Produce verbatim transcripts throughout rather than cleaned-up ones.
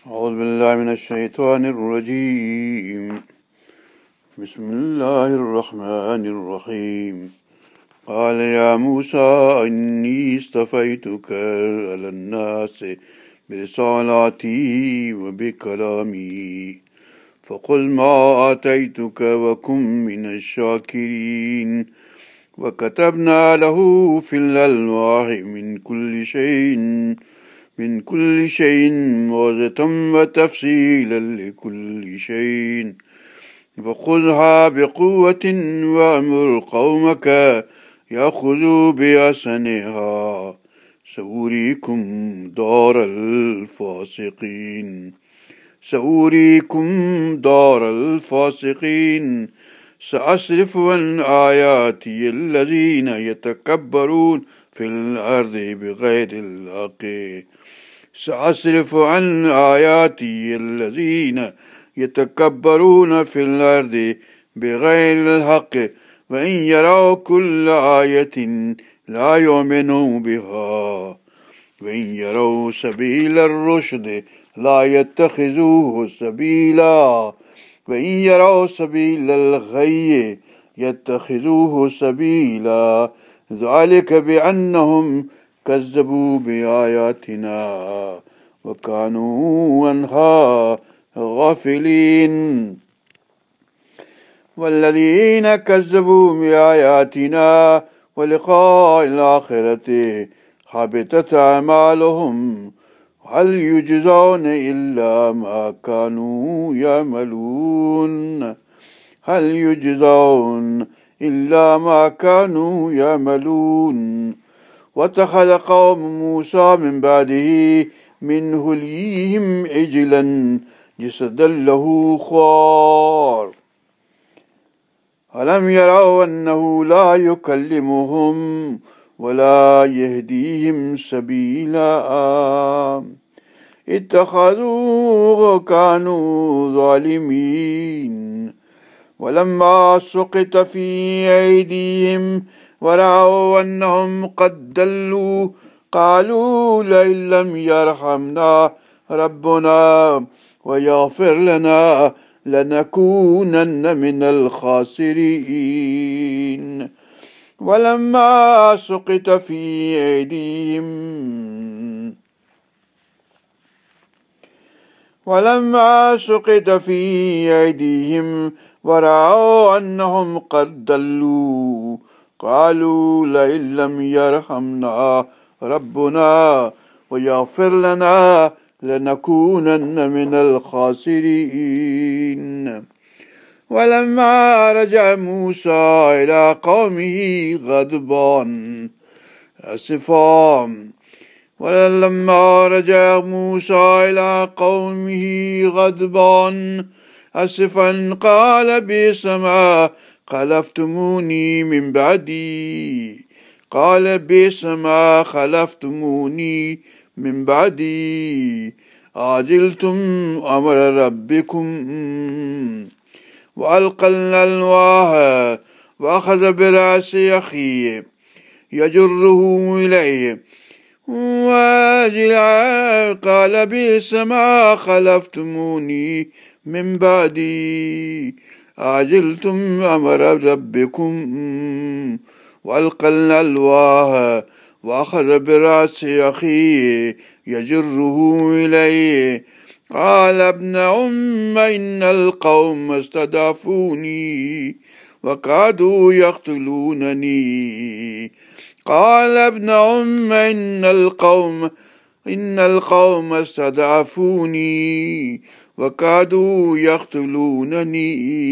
أعوذ بالله من الشيطان الرجيم. بسم الله الرحمن الرحيم. قال يا موسى إني اصطفيتك على الناس برسالاتي وبكلامي فخذ ما آتيتك وكن من الشاكرين. وكتبنا له في الألواح من كل شيء من كل شيء موعظة وتفصيلا لكل شيء فخذها بقوة وأمر قومك يأخذوا بأحسنها سأريكم دار الفاسقين سأريكم دار الفاسقين. سأصرف عن آياتي الذين يتكبرون في الأرض بغير الحق سأصرف عن آياتي الذين يتكبرون في الأرض بغير الحق وإن يروا كل آية لا يؤمنوا بها وإن يروا سبيل الرشد لا يتخذوه سبيلا وإن يروا سبيل الغي يتخذوه سبيلا ذلك بأنهم كذبوا بآياتنا وكانوا عنها غافلين. والذين كذبوا بآياتنا ولقاء الآخرة حبطت أعمالهم هل يجزون إلا ما كانوا يعملون هل يجزون إلا ما كانوا يعملون. واتخذ قوم موسى من بعده من حليهم عجلا جسدا له خوار ألم يروا أنه لا يكلمهم ولا يهديهم سبيلا اتخذوه وكانوا ظالمين. ولما سقط في أيديهم ورأوا أنهم قد ضلوا قالوا لئن لم يرحمنا ربنا ويغفر لنا لنكونن من الخاسرين. ولما سقط في أيديهم ولما سقط في أيديهم ورأوا أنهم قد ضلوا قالوا لئن لم يرحمنا ربنا ويغفر لنا لنكونن من الخاسرين. ولما رجع موسى إلى قومه غضبان أسفا ولما رجع موسى إلى قومه غضبان أسفا قال بئس ما خلفتموني من بعدي قال بئس ما خلفتموني من بعدي عجلتم أمر ربكم وألقى الألواح وأخذ برأس أخيه يجره إليه وجل قال بئس ما خلفتموني من بعدي عجلتم أمر ربكم وألقى الألواح وأخذ برأس أخيه يجره إليه قال ابن أم إن القوم استضعفوني وكادوا يقتلونني قال ابن أم إن القوم إن القوم استضعفوني وكادوا يقتلونني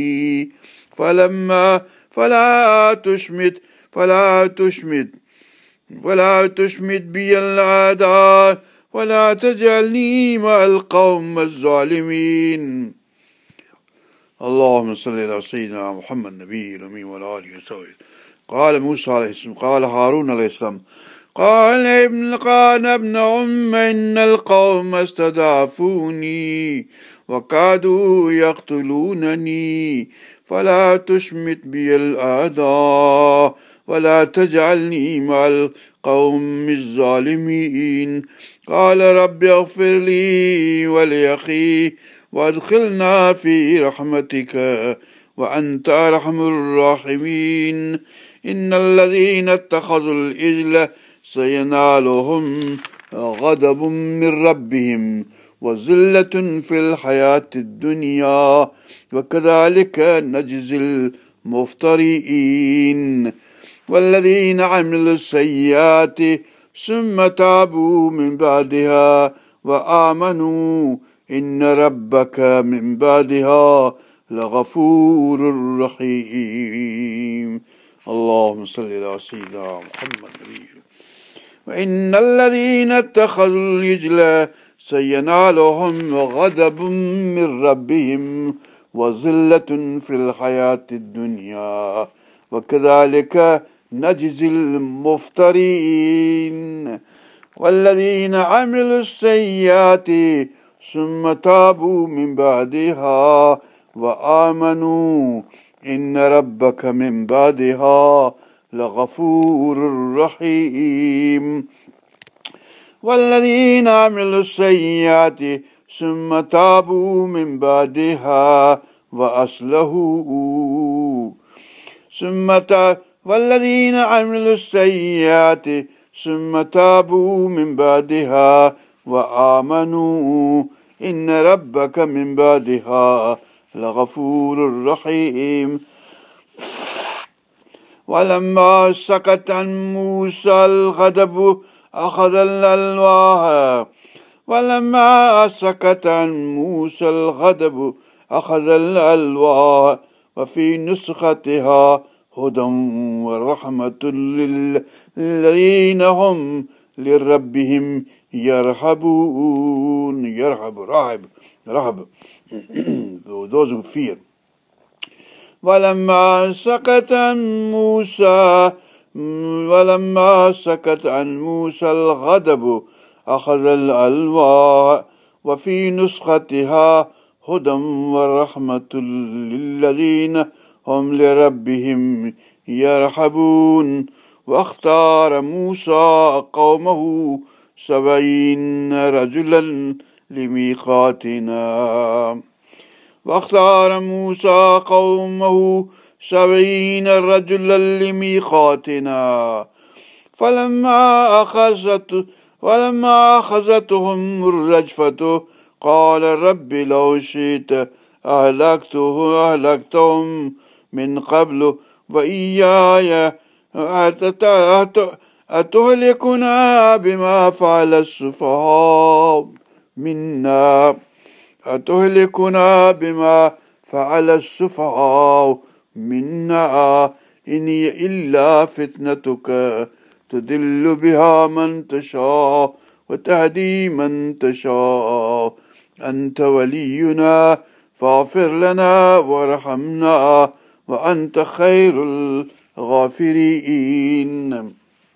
فلما فلا تشمت فلا تشمت ولا تشمت بي الأعداء ولا تجعلني مع القوم الظالمين. اللهم صل على سيدنا محمد النبي الأمي وعلى آله وصحبه. قال موسى عليه السلام قال هارون عليه السلام قال ابن قال ابن أم إن القوم استضعفوني وكادوا يقتلونني فلا تشمت بي الأعداء ولا تجعلني مع القوم الظالمين قال رب اغفر لي ولأخي وادخلنا في رحمتك وأنت أرحم الراحمين إن الذين اتخذوا العجل سينالهم غضب من ربهم وذلة في الحياة الدنيا وكذلك نجزي المفترين والذين عملوا السيئات ثم تابوا من بعدها وآمنوا إن ربك من بعدها لغفور رحيم اللهم صل على سيدنا محمد وإن الذين اتخذوا العجل سينالهم غضب من ربهم وذلة في الحياة الدنيا وكذلك نجزي المفترين والذين عملوا السيئات ثم تابوا من بعدها وآمنوا إن ربك من بعدها لغفور رحيم والذين عملوا السيئات ثم تابوا من بعدها وأصلحوا ثم تابوا والذين عملوا السيئات ثم تابوا من بعدها وآمنوا إن ربك من بعدها لغفور رحيم ولما سكت عن موسى الغضب أخذ الألواح ولما سكت عن موسى الغضب أخذ الألواح وفي نسختها هدى ورحمة للذين هم لربهم يرهبون يرهب راهب رهب those who fear ولما سكت عن موسى ولما سكت عن موسى الغضب أخذ الألواح وفي نسختها هدى ورحمة للذين هم لربهم يرهبون واختار موسى قومه سبعين رجلا لميقاتنا واختار موسى قومه سبعين رجلا لميقاتنا فلما أخذت ولما أخذتهم الرجفة قال رب لو شئت أهلكته أهلكتهم من قبل وإياي أتهلكنا بما فعل السفهاء منا أتهلكنا بما فعل السفهاء منا إن هي إلا فتنتك تدل بها من تشاء وتهدي من تشاء أنت ولينا فاغفر لنا وارحمنا وأنت خير الغافرين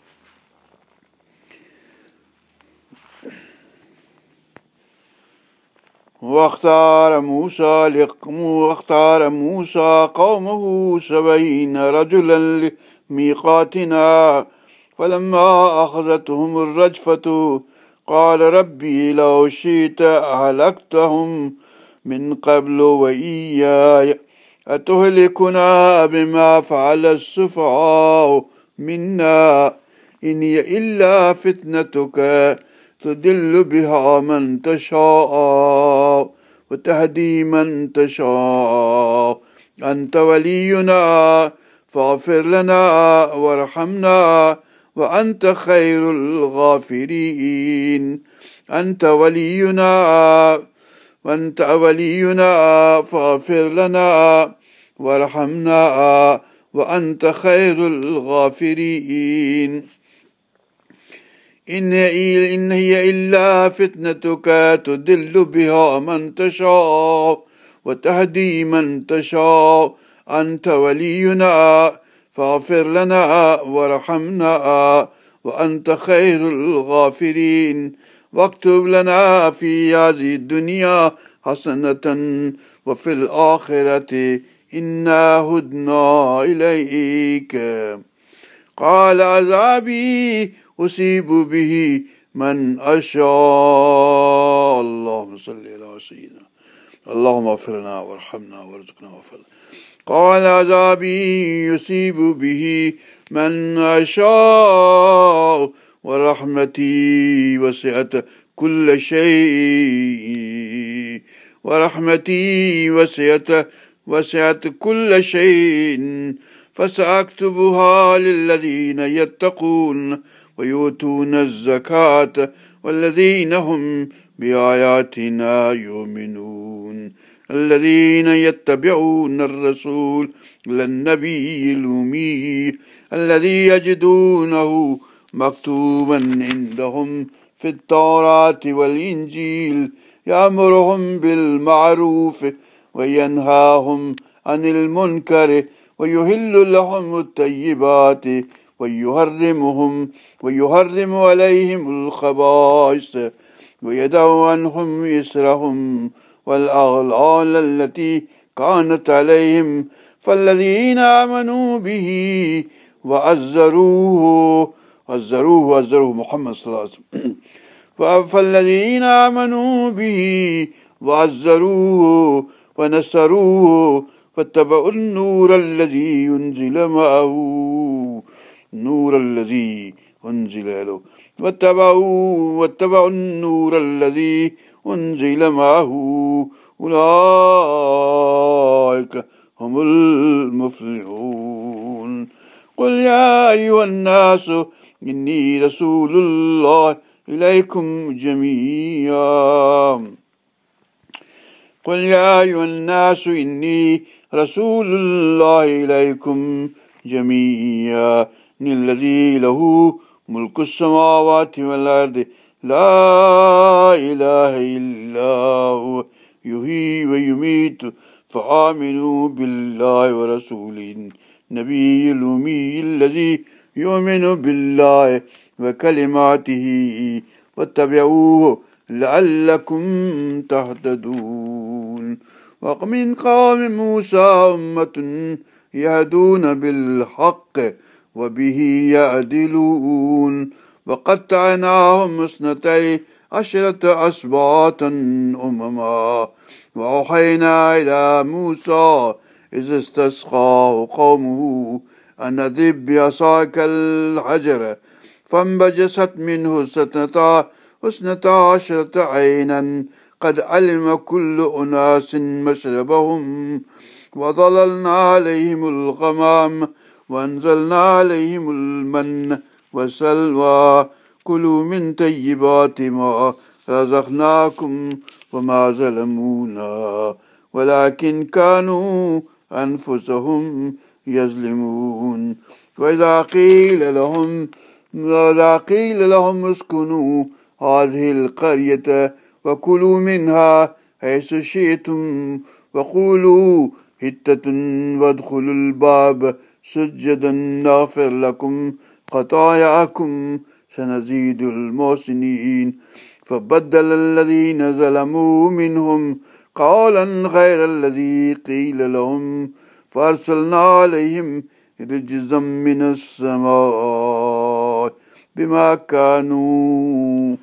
واختار موسى لقوم واختار موسى قومه سبعين رجلا لميقاتنا فلما أخذتهم الرجفة قال ربي لو شئت أهلكتهم من قبل وإياي أتهلكنا بما فعل السفهاء منا إن هي إلا فتنتك تدل بها من تشاء وتهدي من تشاء أنت ولينا فاغفر لنا وارحمنا وأنت خير الغافرين أنت ولينا وأنت ولينا فاغفر لنا وارحمنا وأنت خير الغافرين إن هي إلا فتنتك تدل بها من تشاء وتهدي من تشاء أنت ولينا فاغفر لنا وارحمنا وأنت خير الغافرين واكتب لنا في هذه الدنيا حسنة وفي الآخرة إنا هدنا إليك قال عذابي أصيب به من أشاء. اللهم صل على سيدنا. اللهم اغفر لنا وارحمنا وارزقنا وفضل. قال عذابي يصيب به من أشاء ورحمتي وسعت كل شيء ورحمتي وسعت وسعت كل شيء فسأكتبها للذين يتقون ويؤتون الزكاة والذين هم بآياتنا يؤمنون. الذين يتبعون الرسول النبي الأمي الذي يجدونه مكتوبا عندهم في التوراة والإنجيل يأمرهم بالمعروف وينهاهم عن المنكر ويحل لهم الطيبات ويحرمهم ويحرم عليهم الخبائث ويدع عنهم إسرهم والأغلال التي كانت عليهم. فالذين آمنوا به وعزروه عزروه وعزروه محمد صلى الله عليه وسلم فالذين آمنوا به وعزروه ونصروه واتبعوا النور الذي ينزل معه النور الذي أنزل له واتبعوا واتبعوا النور الذي أنزل معه أولئك هم المفلحون. قل يا أيها الناس إني رسول الله إليكم جميعا. قل يا أيها الناس إني رسول الله إليكم جميعا الذي له ملك السماوات والأرض لا إله إلا هو يحيي ويميت فآمنوا بالله ورسوله النبي الأمي الذي يؤمن بالله وكلماته واتبعوه لعلكم تهتدون. ومن قوم موسى أمة يهدون بالحق وبه يعدلون وقطعناهم اثنتي عشرة أسباطا أمما وأوحينا إلى موسى إذ استسقاه قومه أن اضرب بعصاك الحجر فانبجست منه اثنتا عشرة عينا قد علم كل أناس مشربهم وظللنا عليهم الغمام وأنزلنا عليهم المن والسلوى كلوا من طيبات ما رزقناكم وما ظلمونا ولكن كانوا أنفسهم يظلمون. وإذا قيل لهم وإذا قيل لهم اسكنوا هذه القرية وكلوا منها حيث شئتم وقولوا حتة وادخلوا الباب سجدا نغفر لكم خطاياكم سنزيد المحسنين. فبدل الذين ظلموا منهم قولا غير الذي قيل لهم فأرسلنا عليهم رجزا من السماء بما كانوا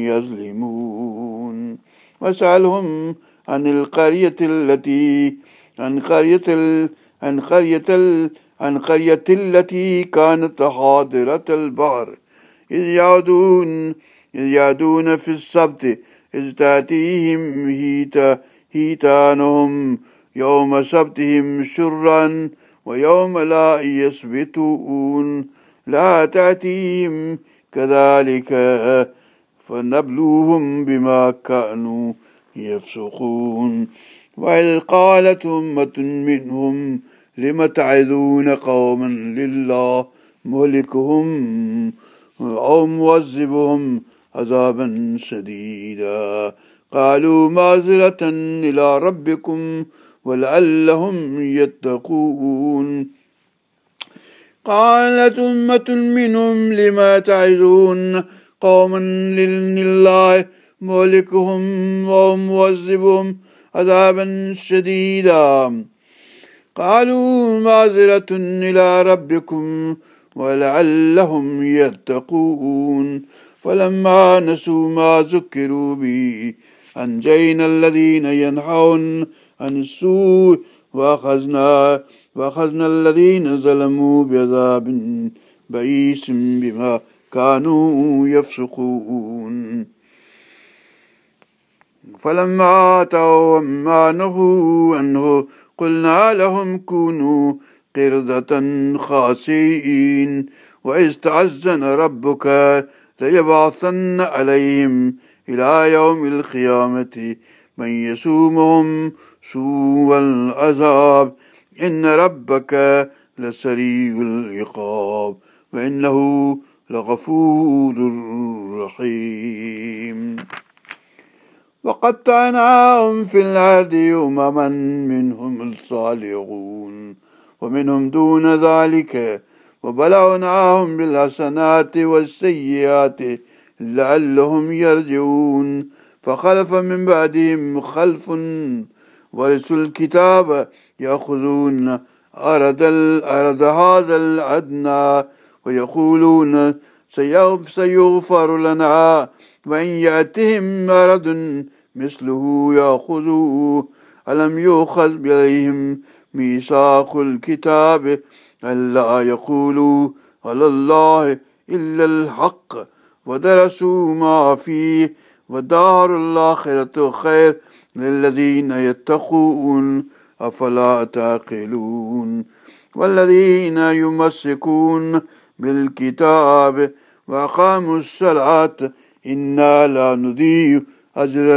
يظلمون. واسألهم عن القرية التي عن قرية ال... عن قرية ال... عن قرية التي كانت حاضرة البحر إذ يعدون إذ يعدون في السبت إذ تأتيهم هيتا هيتانهم يوم سبتهم شرا ويوم لا يسبتون لا تأتيهم كذلك فنبلوهم بما كانوا يفسقون. وإذ قالت أمة منهم لم تعظون قوما لله مهلكهم أو معذبهم عذابا شديدا قالوا معذرة إلى ربكم ولعلهم يتقون. قالت أمة منهم لم تعظون قوما لله مهلكهم أو معذبهم عذابا شديدا قالوا معذرة إلى ربكم ولعلهم يتقون فلما نسوا ما ذكروا به أنجينا الذين ينهون عن السوء وأخذنا وأخذنا الذين ظلموا بعذاب بئيس بما كانوا يفسقون فلما أتوا عما نهوا عنه قلنا لهم كونوا قردة خاسئين وإذ تأذن ربك ليبعثن عليهم إلى يوم القيامة من يسومهم سوء العذاب إن ربك لسريع العقاب وإنه لغفور رحيم وقطعناهم في الأرض أمما منهم الصالحون ومنهم دون ذلك وبلوناهم بالحسنات والسيئات لعلهم يرجعون فخلف من بعدهم خلف ورثوا الكتاب يأخذون أرض الأرض هذا الأدنى ويقولون سيغفر لنا وإن يأتهم مرض مثله يأخذوه ألم يؤخذ عليهم ميثاق الكتاب ألا يقولوا على الله إلا الحق ودرسوا ما فيه ودار الآخرة خير للذين يتقون أفلا تعقلون والذين يمسكون بالكتاب وأقاموا الصلاة إنا لا نضيع أجر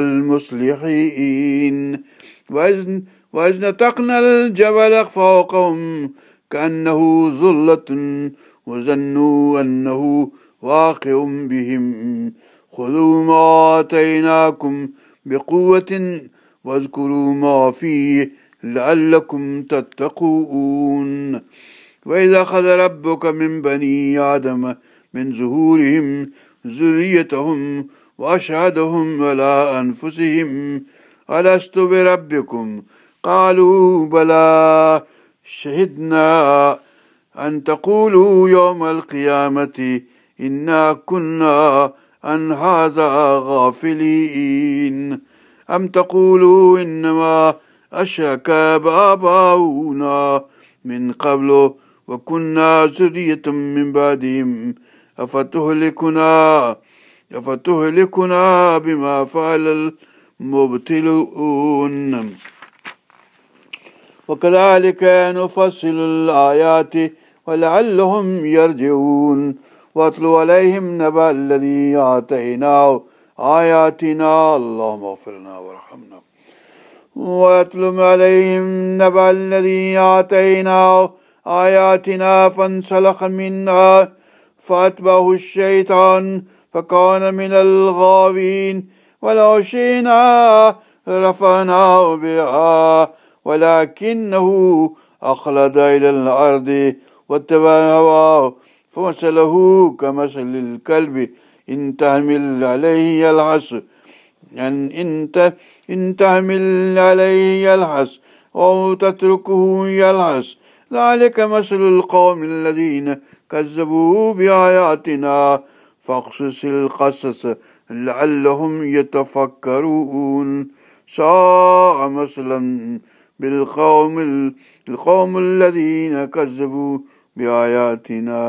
المصلحين وإذ, وإذ نتقنا الجبل فوقهم كأنه ظلة وظنوا أنه واقع بهم خذوا ما آتيناكم بقوة واذكروا ما فيه لعلكم تتقون وإذا أخذ ربك من بني آدم من ظهورهم ذريتهم وأشهدهم على أنفسهم ألست بربكم قالوا بلى شهدنا أن تقولوا يوم القيامة إنا كنا عن هذا غافلين أم تقولوا إنما أشرك آباؤنا من قبل وكنا ذرية من بعدهم أفتهلكنا أفتهلكنا بما فعل المبطلون وكذلك نفصل الآيات ولعلهم يرجعون واتل عليهم نبأ الذي آتيناه آياتنا اللهم اغفر لنا وارحمنا واتل عليهم نبأ الذي آتيناه آياتنا فانسلخ منها فأتبعه الشيطان فكان من الغاوين ولو شئنا رفعناه بها ولكنه أخلد إلى الأرض واتبع هواه فمثله كمثل الكلب إن تحمل عليه يلهث يعني إن إن تحمل عليه يلهث أو تتركه يلهث ذلك مثل القوم الذين كذبوا بآياتنا فاقصص القصص لعلهم يتفكرون ساء مثلا بالقوم القوم الذين كذبوا بآياتنا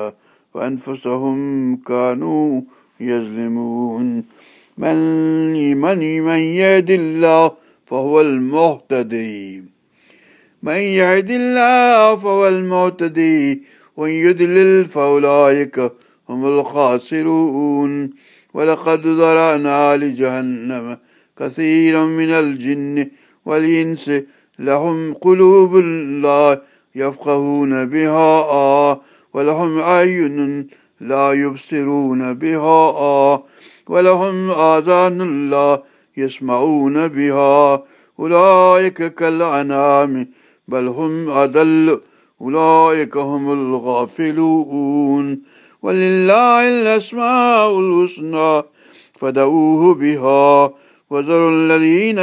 وأنفسهم كانوا يظلمون من من من يهد الله فهو المهتدي من يهد الله فهو المهتدي ومن يضلل فأولئك هم الخاسرون ولقد ذرأنا لجهنم كثيرا من الجن والإنس لهم قلوب لا يفقهون بها ولهم أعين لا يبصرون بها ولهم آذان لا يسمعون بها أولئك كالأنعام بل هم أضل أولئك هم الغافلون ولله الأسماء الحسنى فادعوه بها وذروا الذين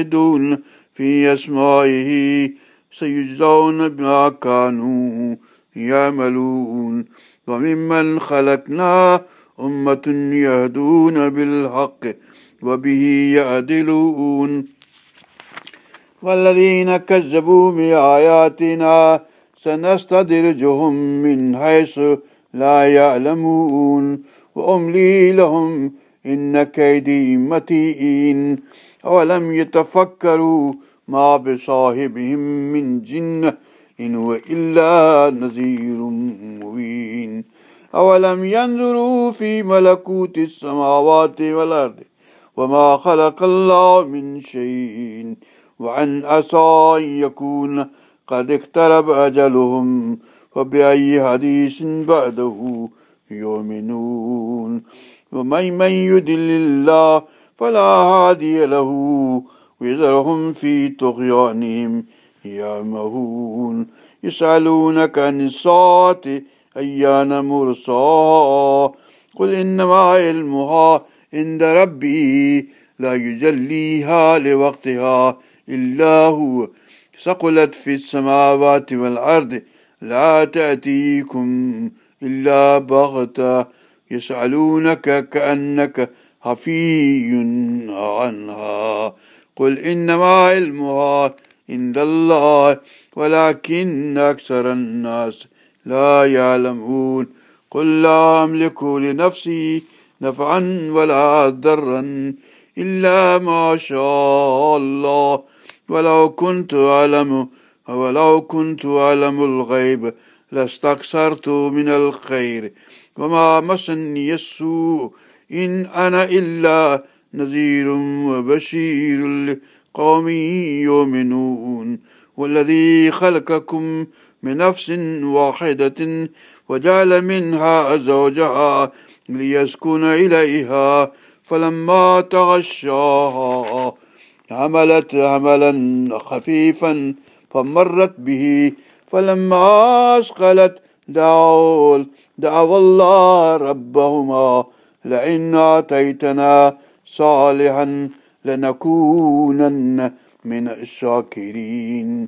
يلحدون في أسمائه سيجزون بما كانوا يعملون وممن خلقنا أمة يهدون بالحق وبه يعدلون والذين كذبوا بآياتنا سنستدرجهم من حيث لا يعلمون وأملي لهم إن كيدي متين أولم يتفكروا ما بصاحبهم من جنة إن هو إلا نذير مبين أولم ينظروا في ملكوت السماوات والأرض وما خلق الله من شيء وأن عسى أن يكون قد اقترب أجلهم فبأي حديث بعده يؤمنون ومن من يضلل الله فلا هادي له ويذرهم في طغيانهم يعمهون يسألونك عن الساعة أيان مرساها قل إنما علمها عند ربي لا يجليها لوقتها إلا هو ثقلت في السماوات والأرض لا تأتيكم إلا بغتة يسألونك كأنك حفي عنها قل إنما علمها عند الله ولكن أكثر الناس لا يعلمون قل لا أملك لنفسي نفعا ولا ضرا إلا ما شاء الله ولو كنت أعلم ولو كنت أعلم الغيب لاستكثرت من الخير وما مسني السوء إن أنا إلا نذير وبشير لقوم يؤمنون والذي خلقكم من نفس واحدة وجعل منها زوجها ليسكن إليها فلما تغشاها حملت حملا خفيفا فمرت به فلما أثقلت دعوا دعوا الله ربهما لئن آتيتنا صالحا لنكونن من الشاكرين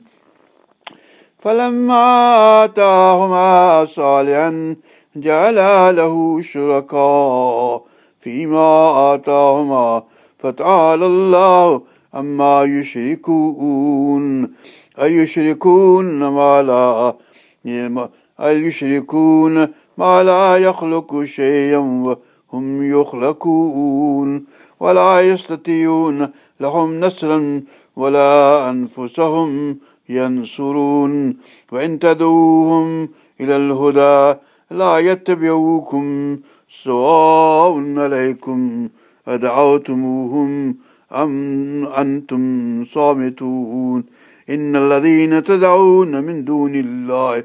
فلما آتاهما صالحا جعل له شركاء فيما آتاهما فتعالى الله أما يشركون أيشركون ما لا أيشركون ما لا يخلق شيئا وهم يخلقون ولا يستطيعون لهم نصرا ولا أنفسهم ينصرون وإن تدعوهم إلى الهدى لا يتبعوكم سواء عليكم أدعوتموهم أم أنتم صامتون إن الذين تدعون من دون الله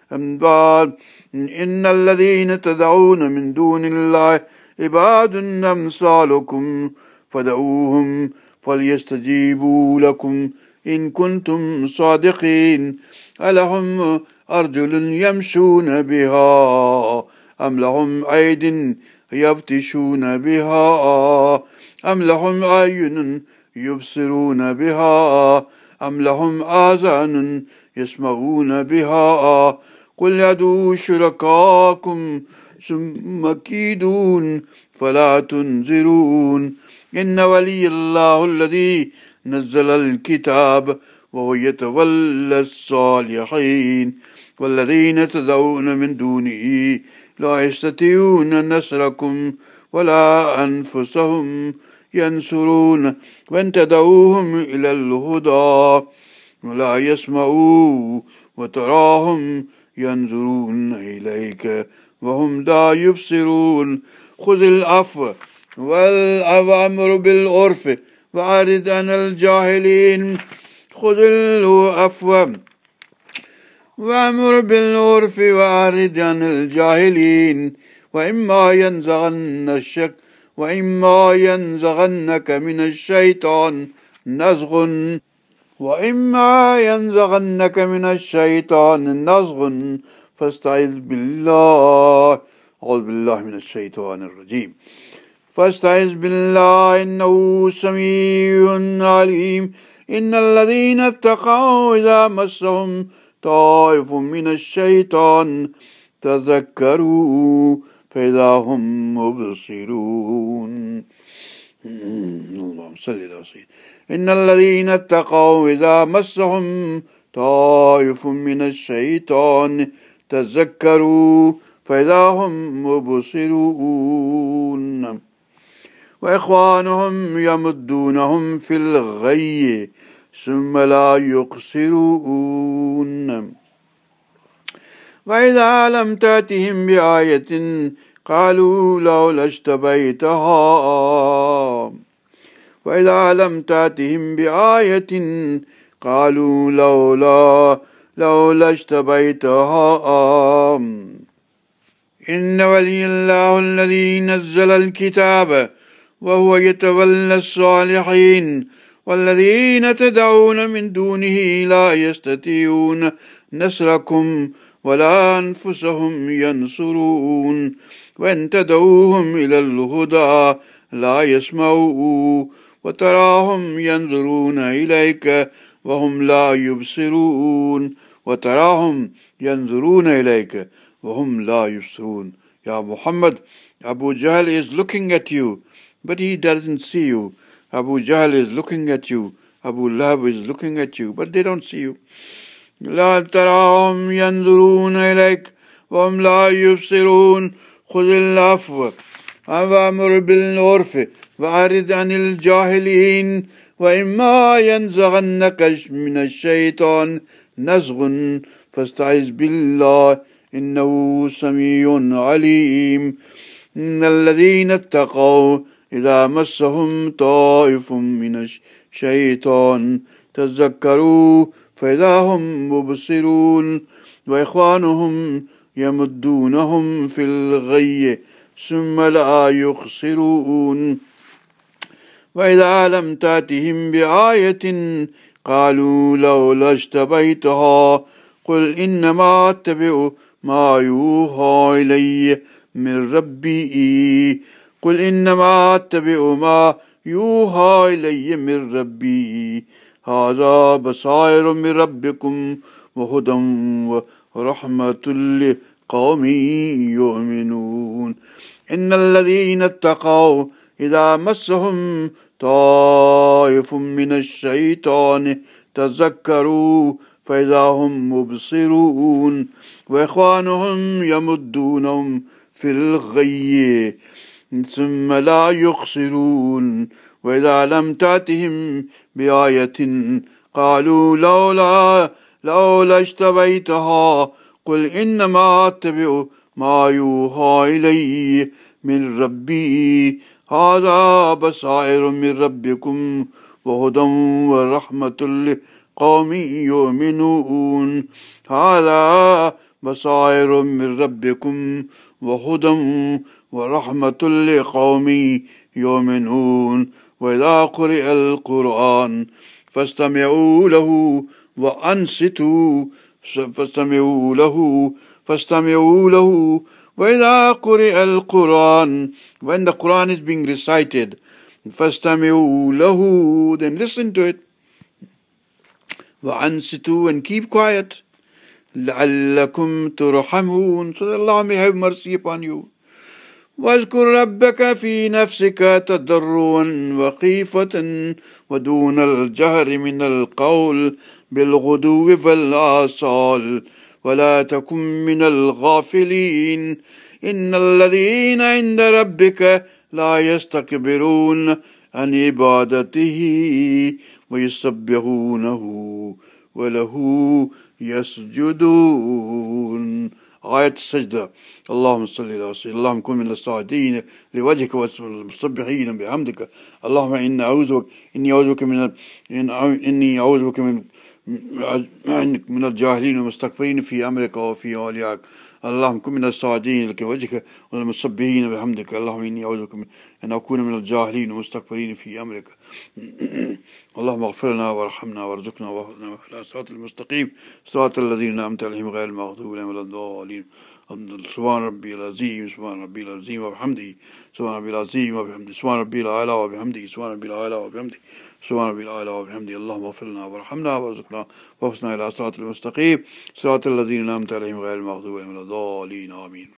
إن الذين تدعون من دون الله عباد أمثالكم فدعوهم فليستجيبوا لكم إن كنتم صادقين ألهم أرجل يمشون بها أم لهم أيد يبطشون بها أم لهم أعين يبصرون بها أم لهم آذان يسمعون بها قل يدعوا شركاءكم ثم كيدون فلا تنذرون إن ولي الله الذي نزل الكتاب وهو يتولى الصالحين والذين تدعون من دونه لا يستطيعون نصركم ولا أنفسهم ينصرون وإن تدعوهم إلى الهدى ولا يسمعوا وتراهم ينظرون إليك وهم لا يبصرون خذ العفو والأمر بالعرف وأعرض عن الجاهلين خذ العفو وأمر بالعرف وأعرض عن الجاهلين وإما ينزغنك وإما ينزغنك من الشيطان نزغ وإما ينزغنك من الشيطان نزغ فاستعذ بالله أعوذ بالله من الشيطان الرجيم فاستعذ بالله إنه سميع عليم إن الذين اتقوا إذا مسهم طائف من الشيطان تذكروا فإذا هم مبصرون. اللهم صل على سيدنا. إن الذين اتقوا إذا مسهم طائف من الشيطان تذكروا فإذا هم مبصرون. وإخوانهم يمدونهم في الغي ثم لا يقصرون. وإذا لم تأتهم بآية قالوا لولا اشتبيتها وإذا لم تأتهم بآية قالوا لولا لولا اشتبيتها. إن ولي الله الذي نزل الكتاب وهو يتولى الصالحين والذين تدعون من دونه لا يستطيعون نصركم ولا أنفسهم ينصرون وإن تدعوهم إلى الهدى لا يسمعوا وتراهم ينظرون إليك وهم لا يبصرون وتراهم ينظرون إليك وهم لا يبصرون. Ya Muhammad, Abu Jahl is looking at you, but he doesn't see you. Abu Jahl is looking at you. Abu Lahab is looking at you, but they don't see you. لا تراهم ينظرون إليك وهم لا يبصرون. خذ العفو وأمر بالعرف وأعرض عن الجاهلين وإما ينزغنك من الشيطان نزغ فاستعذ بالله إنه سميع عليم. إن الذين اتقوا إذا مسهم طائف من الشيطان تذكروا فإذا هم مبصرون. وإخوانهم يمدونهم في الغي ثم لا يقصرون. وإذا لم تأتهم بآية قالوا لولا اشتبيتها قل إنما أتبع ما يوحى إلي من ربي قل إنما أتبع ما يوحى إلي من ربي هذا بصائر من ربكم وهدى ورحمة لقوم يؤمنون. إن الذين اتقوا إذا مسهم طائف من الشيطان تذكروا فإذا هم مبصرون. وإخوانهم يمدونهم في الغي ثم لا يقصرون. وإذا لم تأتهم بآية قالوا لولا لولا اشتبيتها قل إنما أتبع ما يوحى إلي من ربي هذا بصائر من ربكم وهدى ورحمة لقوم يؤمنون. هذا بصائر من ربكم وهدى ورحمة لقوم يؤمنون. وإذا قرئ القرآن فاستمعوا له وأنصتوا فاستمعوا له فاستمعوا له. وإذا قرئ القرآن, when the Quran is being recited, فاستمعوا له, then listen to it. وأنصتوا, and keep quiet. لعلكم ترحمون, so that Allah may have mercy upon you. واذكر ربك في نفسك تضرعا وخيفة ودون الجهر من القول بالغدو والآصال ولا تكن من الغافلين. إن الذين عند ربك لا يستكبرون عن عبادته ويسبحونه وله يسجدون. آية السجدة. اللهم صل على سيدنا. اللهم كن من الساجدين لوجهك والمسبحين بحمدك. اللهم إني أعوذ بك إني أعوذ بك من إني أعوذ بك من من الجاهلين والمستكبرين في أمرك وفي أوليائك. اللهم كن من الساجدين لوجهك والمسبحين بحمدك. اللهم إني أعوذ بك من أن أكون من الجاهلين والمستكبرين في أمرك. اللهم اغفر لنا وارحمنا وارزقنا واهدنا على صراط المستقيم صراط الذين أنعمت عليهم غير المغضوب عليهم ولا الضالين. سبحان ربي العظيم سبحان ربي العظيم وبحمده سبحان ربي العظيم وبحمده سبحان ربي الأعلى وبحمده سبحان ربي الأعلى وبحمده سبحان ربي الأعلى وبحمده اللهم اغفر لنا وارحمنا وارزقنا واهدنا إلى صراط المستقيم صراط الذين أنعمت عليهم غير المغضوب عليهم ولا الضالين آمين.